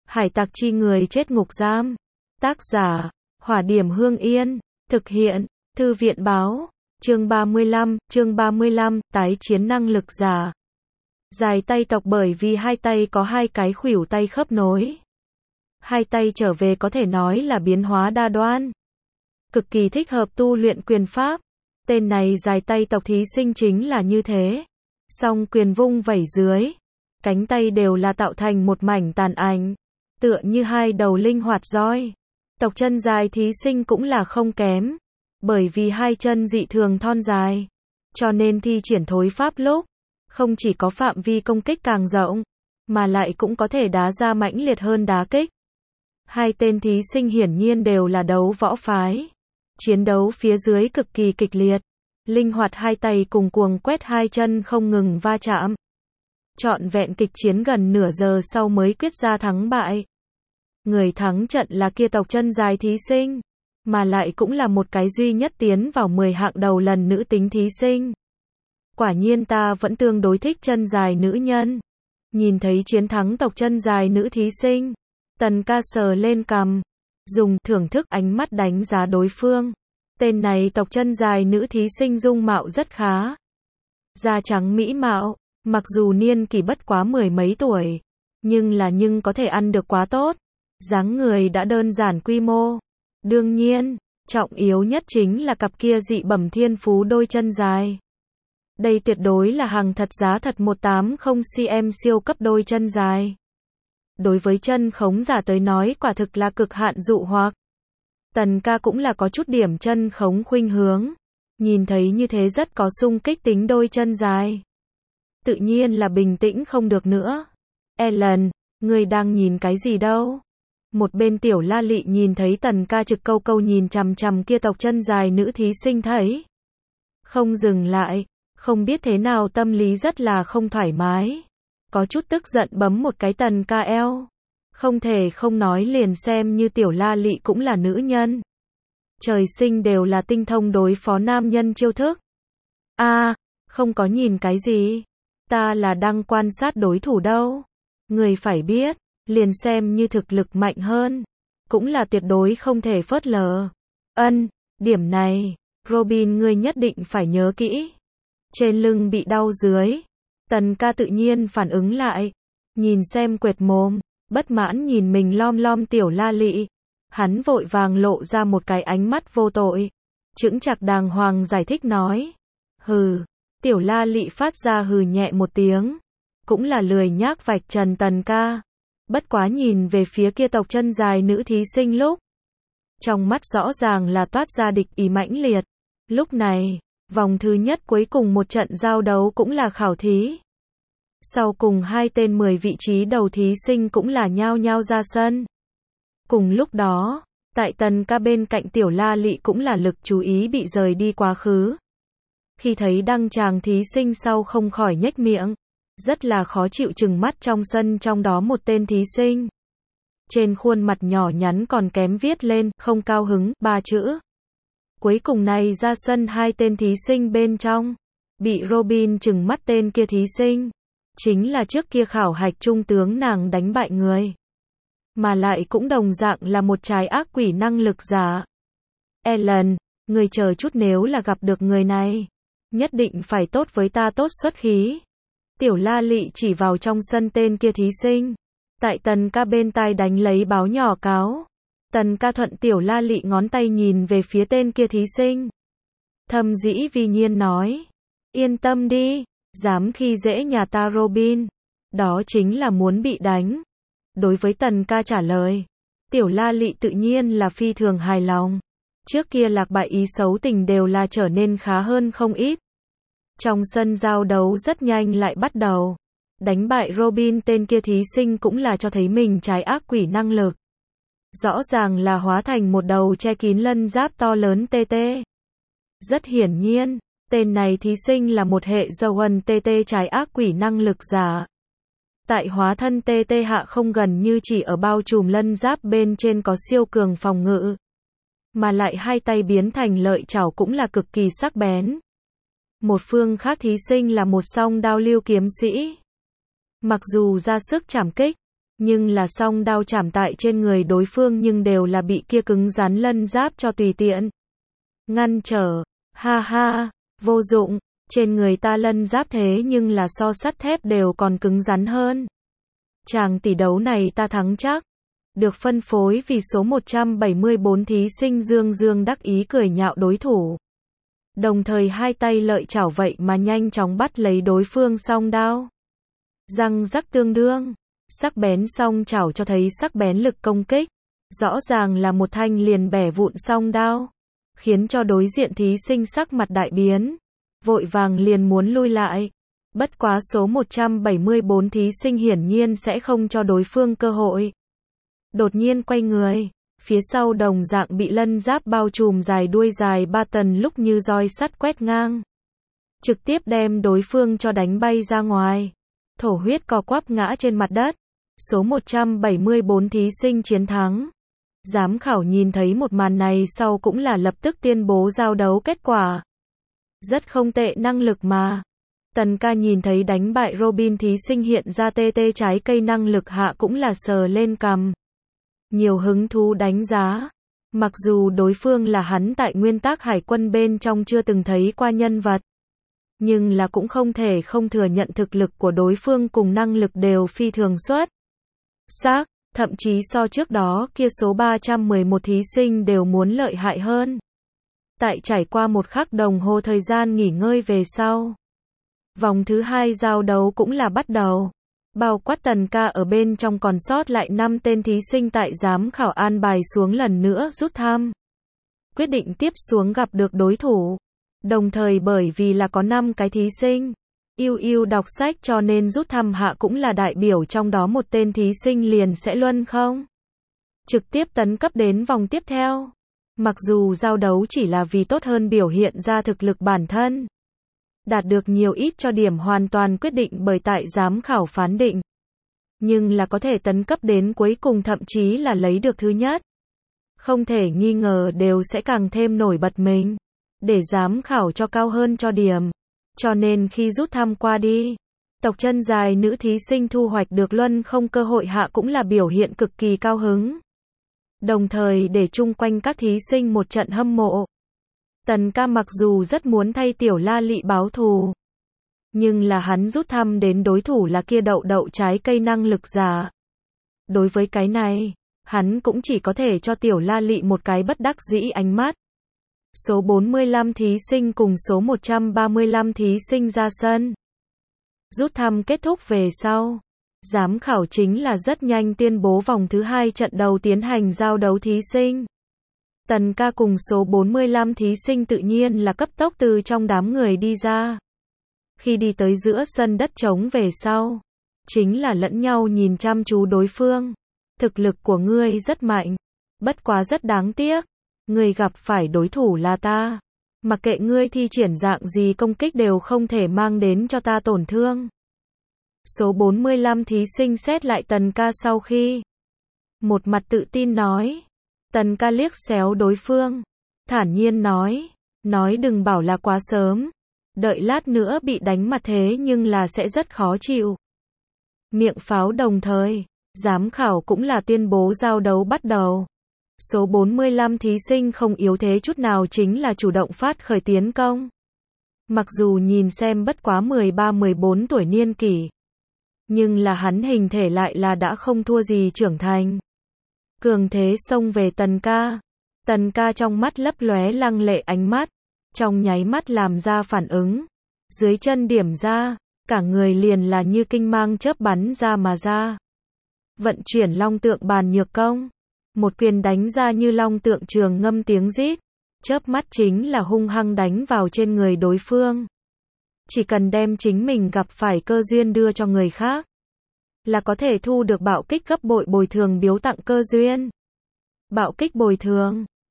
Hải tặc chi người chết ngục giam. Tác giả, Hỏa Điểm Hương Yên. Thực hiện, Thư viện báo. Chương 35, tái chiến năng lực giả. Dài tay tộc bởi vì hai tay có hai cái khuỷu tay khớp nối. Hai tay trở về có thể nói là biến hóa đa đoan. Cực kỳ thích hợp tu luyện quyền pháp. Tên này dài tay tộc thí sinh chính là như thế. Song quyền vung vẩy dưới. Cánh tay đều là tạo thành một mảnh tàn ảnh. Tựa như hai đầu linh hoạt roi. Tộc chân dài thí sinh cũng là không kém. Bởi vì hai chân dị thường thon dài. Cho nên thi triển thối pháp lúc. Không chỉ có phạm vi công kích càng rộng. Mà lại cũng có thể đá ra mãnh liệt hơn đá kích. Hai tên thí sinh hiển nhiên đều là đấu võ phái. Chiến đấu phía dưới cực kỳ kịch liệt. Linh hoạt hai tay cùng cuồng quét hai chân không ngừng va chạm. Trọn vẹn kịch chiến gần nửa giờ sau mới quyết ra thắng bại. Người thắng trận là kia tộc chân dài thí sinh. Mà lại cũng là một cái duy nhất tiến vào 10 hạng đầu lần nữ tính thí sinh. Quả nhiên ta vẫn tương đối thích chân dài nữ nhân. Nhìn thấy chiến thắng tộc chân dài nữ thí sinh. Tần ca sờ lên cằm. Dùng thưởng thức ánh mắt đánh giá đối phương. Tên này tộc chân dài nữ thí sinh dung mạo rất khá. Da trắng mỹ mạo. Mặc dù niên kỷ bất quá 10 mấy tuổi. Nhưng có thể ăn được quá tốt. Dáng người đã đơn giản quy mô. Đương nhiên, trọng yếu nhất chính là cặp kia dị bẩm thiên phú đôi chân dài. Đây tuyệt đối là hàng thật giá thật 180cm siêu cấp đôi chân dài. Đối với chân khống giả tới nói quả thực là cực hạn dụ hoặc. Tần ca cũng là có chút điểm chân khống khuynh hướng. Nhìn thấy như thế rất có xung kích tính đôi chân dài. Tự nhiên là bình tĩnh không được nữa. Ellen, ngươi đang nhìn cái gì đâu? Một bên tiểu la lị nhìn thấy tần ca trực câu nhìn chằm chằm kia tộc chân dài nữ thí sinh thấy. Không dừng lại, không biết thế nào tâm lý rất là không thoải mái. Có chút tức giận bấm một cái tần ca eo. Không thể không nói liền xem như tiểu la lị cũng là nữ nhân. Trời sinh đều là tinh thông đối phó nam nhân chiêu thức. Không có nhìn cái gì. Ta là đang quan sát đối thủ đâu. Người phải biết. Liền xem như thực lực mạnh hơn. Cũng là tuyệt đối không thể phớt lờ. Điểm này. Robin ngươi nhất định phải nhớ kỹ. Trên lưng bị đau dưới. Tần ca tự nhiên phản ứng lại. Nhìn xem quệt mồm. Bất mãn nhìn mình lom tiểu la lị. Hắn vội vàng lộ ra một cái ánh mắt vô tội. Chững chạc đàng hoàng giải thích nói. Hừ. Tiểu la lị phát ra hừ nhẹ một tiếng. Cũng là lười nhác vạch trần tần ca. Bất quá nhìn về phía kia tộc chân dài nữ thí sinh lúc. Trong mắt rõ ràng là toát ra địch ý mãnh liệt. Lúc này, vòng thứ nhất cuối cùng một trận giao đấu cũng là khảo thí. Sau cùng hai tên 10 vị trí đầu thí sinh cũng là nhao nhao ra sân. Cùng lúc đó, tại tần ca bên cạnh tiểu la lị cũng là lực chú ý bị rời đi quá khứ. Khi thấy đăng tràng thí sinh sau không khỏi nhếch miệng. Rất là khó chịu chừng mắt trong sân trong đó một tên thí sinh. Trên khuôn mặt nhỏ nhắn còn kém viết lên, không cao hứng, 3 chữ. Cuối cùng này ra sân hai tên thí sinh bên trong. Bị Robin chừng mắt tên kia thí sinh. Chính là trước kia khảo hạch trung tướng nàng đánh bại người. Mà lại cũng đồng dạng là một trái ác quỷ năng lực giả. Ellen, người chờ chút nếu là gặp được người này. Nhất định phải tốt với ta tốt xuất khí. Tiểu la lị chỉ vào trong sân tên kia thí sinh. Tại tần ca bên tai đánh lấy báo nhỏ cáo. Tần ca thuận tiểu la lị ngón tay nhìn về phía tên kia thí sinh. Thâm dĩ vi nhiên nói. Yên tâm đi. Dám khi dễ nhà ta Robin. Đó chính là muốn bị đánh. Đối với tần ca trả lời. Tiểu la lị tự nhiên là phi thường hài lòng. Trước kia lạc bại ý xấu tình đều là trở nên khá hơn không ít. Trong sân giao đấu rất nhanh lại bắt đầu. Đánh bại Robin tên kia thí sinh cũng là cho thấy mình trái ác quỷ năng lực. Rõ ràng là hóa thành một đầu che kín lân giáp to lớn TT. Rất hiển nhiên, tên này thí sinh là một hệ Zoan TT trái ác quỷ năng lực giả. Tại hóa thân TT hạ không gần như chỉ ở bao trùm lân giáp bên trên có siêu cường phòng ngự. Mà lại hai tay biến thành lợi chảo cũng là cực kỳ sắc bén. Một phương khác thí sinh là một song đao lưu kiếm sĩ. Mặc dù ra sức trảm kích, Nhưng là song đao chảm tại trên người đối phương nhưng đều là bị kia cứng rắn lân giáp cho tùy tiện ngăn trở. Ha ha, vô dụng, trên người ta lân giáp thế nhưng là so sắt thép đều còn cứng rắn hơn. Chàng tỷ đấu này ta thắng chắc. Được phân phối vì số 174 thí sinh Dương Dương đắc ý cười nhạo đối thủ. Đồng thời hai tay lợi chảo vậy mà nhanh chóng bắt lấy đối phương song đao. Răng rắc tương đương, sắc bén song chảo cho thấy sắc bén lực công kích. Rõ ràng là một thanh liền bẻ vụn song đao, khiến cho đối diện thí sinh sắc mặt đại biến, vội vàng liền muốn lui lại. Bất quá số 174 thí sinh hiển nhiên sẽ không cho đối phương cơ hội. Đột nhiên quay người, phía sau đồng dạng bị lân giáp bao trùm dài đuôi dài 3 tần lúc như roi sắt quét ngang. Trực tiếp đem đối phương cho đánh bay ra ngoài. Thổ huyết co quắp ngã trên mặt đất. Số 174 thí sinh chiến thắng. Giám khảo nhìn thấy một màn này sau cũng là lập tức tuyên bố giao đấu kết quả. Rất không tệ năng lực mà. Tần ca nhìn thấy đánh bại Robin thí sinh hiện ra tê tê trái cây năng lực hạ cũng là sờ lên cằm. Nhiều hứng thú đánh giá. Mặc dù đối phương là hắn tại nguyên tắc hải quân bên trong chưa từng thấy qua nhân vật. Nhưng là cũng không thể không thừa nhận thực lực của đối phương cùng năng lực đều phi thường xuất sắc, thậm chí so trước đó kia số 311 thí sinh đều muốn lợi hại hơn. Tại trải qua một khắc đồng hồ thời gian nghỉ ngơi về sau, vòng thứ 2 giao đấu cũng là bắt đầu. Bao quát Tần ca ở bên trong còn sót lại 5 tên thí sinh tại giám khảo an bài xuống lần nữa rút thăm. Quyết định tiếp xuống gặp được đối thủ. Đồng thời bởi vì là có 5 cái thí sinh yêu đọc sách cho nên rút thăm hạ cũng là đại biểu trong đó một tên thí sinh liền sẽ luân không trực tiếp tấn cấp đến vòng tiếp theo. Mặc dù giao đấu chỉ là vì tốt hơn biểu hiện ra thực lực bản thân, đạt được nhiều ít cho điểm hoàn toàn quyết định bởi tại giám khảo phán định. Nhưng là có thể tấn cấp đến cuối cùng thậm chí là lấy được thứ nhất, không thể nghi ngờ đều sẽ càng thêm nổi bật mình, để giám khảo cho cao hơn cho điểm. Cho nên khi rút thăm qua đi, tộc chân dài nữ thí sinh thu hoạch được luân không cơ hội hạ cũng là biểu hiện cực kỳ cao hứng. Đồng thời để chung quanh các thí sinh một trận hâm mộ. Tần ca mặc dù rất muốn thay tiểu la lị báo thù, nhưng là hắn rút thăm đến đối thủ là kia đậu trái cây năng lực giả. Đối với cái này, hắn cũng chỉ có thể cho tiểu la lị một cái bất đắc dĩ ánh mắt. Số 45 thí sinh cùng số 135 thí sinh ra sân. Rút thăm kết thúc về sau, giám khảo chính là rất nhanh tuyên bố vòng thứ 2 trận đầu tiến hành giao đấu thí sinh. Tần ca cùng số 45 thí sinh tự nhiên là cấp tốc từ trong đám người đi ra. Khi đi tới giữa sân đất trống về sau, chính là lẫn nhau nhìn chăm chú đối phương. Thực lực của ngươi rất mạnh, bất quá rất đáng tiếc. Ngươi gặp phải đối thủ là ta. Mặc kệ ngươi thi triển dạng gì công kích đều không thể mang đến cho ta tổn thương. Số 45 thí sinh xét lại Tần ca sau khi một mặt tự tin nói. Tần ca liếc xéo đối phương, thản nhiên nói đừng bảo là quá sớm, đợi lát nữa bị đánh mặt thế nhưng là sẽ rất khó chịu. Miệng pháo đồng thời, giám khảo cũng là tuyên bố giao đấu bắt đầu. Số 45 thí sinh không yếu thế chút nào chính là chủ động phát khởi tiến công. Mặc dù nhìn xem bất quá 13-14 tuổi niên kỷ, nhưng là hắn hình thể lại là đã không thua gì trưởng thành. Cường thế xông về Tần ca. Tần ca trong mắt lấp lóe lăng lệ ánh mắt, trong nháy mắt làm ra phản ứng. Dưới chân điểm ra, cả người liền là như kinh mang chớp bắn ra mà ra. Vận chuyển long tượng bàn nhược công. Một quyền đánh ra như long tượng trường ngâm tiếng rít, chớp mắt chính là hung hăng đánh vào trên người đối phương. Chỉ cần đem chính mình gặp phải cơ duyên đưa cho người khác, là có thể thu được bạo kích gấp bội bồi thường biếu tặng cơ duyên. Bạo kích bồi thường,